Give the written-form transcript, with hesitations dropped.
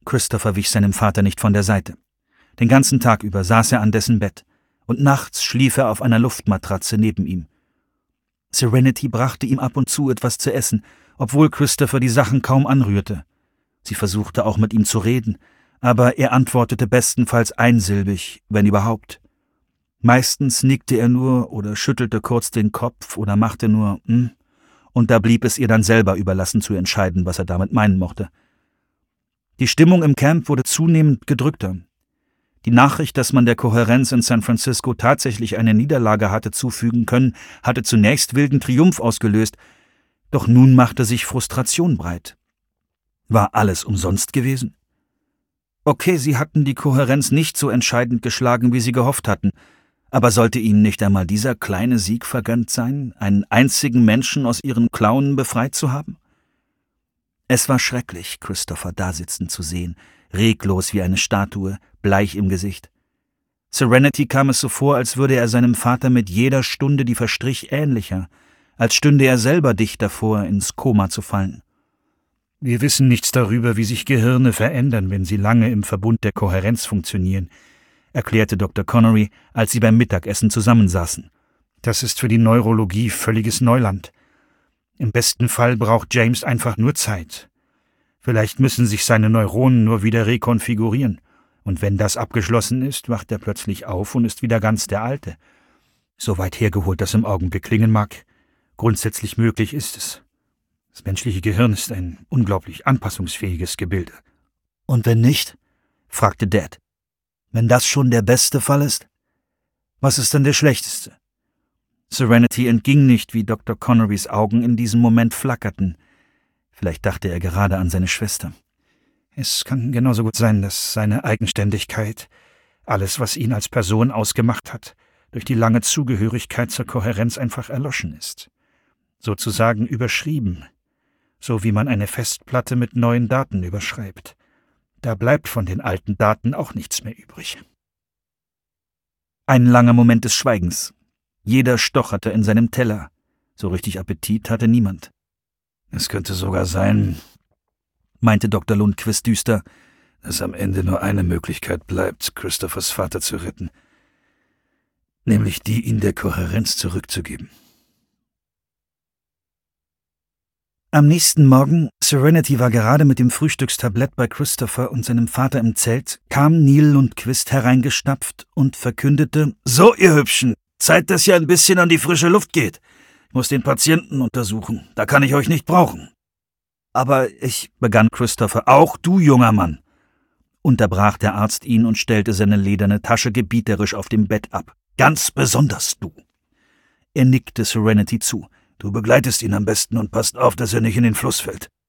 Christopher wich seinem Vater nicht von der Seite. Den ganzen Tag über saß er an dessen Bett, und nachts schlief er auf einer Luftmatratze neben ihm. Serenity brachte ihm ab und zu etwas zu essen, obwohl Christopher die Sachen kaum anrührte. Sie versuchte auch mit ihm zu reden, aber er antwortete bestenfalls einsilbig, wenn überhaupt. Meistens nickte er nur oder schüttelte kurz den Kopf oder machte nur und da blieb es ihr dann selber überlassen zu entscheiden, was er damit meinen mochte. Die Stimmung im Camp wurde zunehmend gedrückter. Die Nachricht, dass man der Kohärenz in San Francisco tatsächlich eine Niederlage hatte zufügen können, hatte zunächst wilden Triumph ausgelöst, doch nun machte sich Frustration breit. War alles umsonst gewesen? Okay, sie hatten die Kohärenz nicht so entscheidend geschlagen, wie sie gehofft hatten, aber sollte ihnen nicht einmal dieser kleine Sieg vergönnt sein, einen einzigen Menschen aus ihren Klauen befreit zu haben? Es war schrecklich, Christopher dasitzen zu sehen, reglos wie eine Statue, bleich im Gesicht. Serenity kam es so vor, als würde er seinem Vater mit jeder Stunde, die verstrich, ähnlicher, als stünde er selber dicht davor, ins Koma zu fallen. Wir wissen nichts darüber, wie sich Gehirne verändern, wenn sie lange im Verbund der Kohärenz funktionieren, erklärte Dr. Connery, als sie beim Mittagessen zusammensaßen. Das ist für die Neurologie völliges Neuland. Im besten Fall braucht James einfach nur Zeit. Vielleicht müssen sich seine Neuronen nur wieder rekonfigurieren. Und wenn das abgeschlossen ist, wacht er plötzlich auf und ist wieder ganz der Alte. So weit hergeholt das im Augenblick klingen mag, grundsätzlich möglich ist es. Das menschliche Gehirn ist ein unglaublich anpassungsfähiges Gebilde. Und wenn nicht? Fragte Dad. Wenn das schon der beste Fall ist? Was ist denn der schlechteste? Serenity entging nicht, wie Dr. Connerys Augen in diesem Moment flackerten. Vielleicht dachte er gerade an seine Schwester. Es kann genauso gut sein, dass seine Eigenständigkeit, alles, was ihn als Person ausgemacht hat, durch die lange Zugehörigkeit zur Kohärenz einfach erloschen ist. Sozusagen überschrieben, so wie man eine Festplatte mit neuen Daten überschreibt. Da bleibt von den alten Daten auch nichts mehr übrig. Ein langer Moment des Schweigens. Jeder stocherte in seinem Teller. So richtig Appetit hatte niemand. Es könnte sogar sein, meinte Dr. Lundquist düster, dass am Ende nur eine Möglichkeit bleibt, Christophers Vater zu retten. Nämlich die, ihn der Kohärenz zurückzugeben. Am nächsten Morgen, Serenity war gerade mit dem Frühstückstablett bei Christopher und seinem Vater im Zelt, kam Neil Lundquist hereingestapft und verkündete: »So, ihr Hübschen, Zeit, dass ihr ein bisschen an die frische Luft geht. Ich muss den Patienten untersuchen, da kann ich euch nicht brauchen.« »Aber ich«, begann Christopher. »Auch du, junger Mann«, unterbrach der Arzt ihn und stellte seine lederne Tasche gebieterisch auf dem Bett ab. »Ganz besonders du.« Er nickte Serenity zu. »Du begleitest ihn am besten und passt auf, dass er nicht in den Fluss fällt.«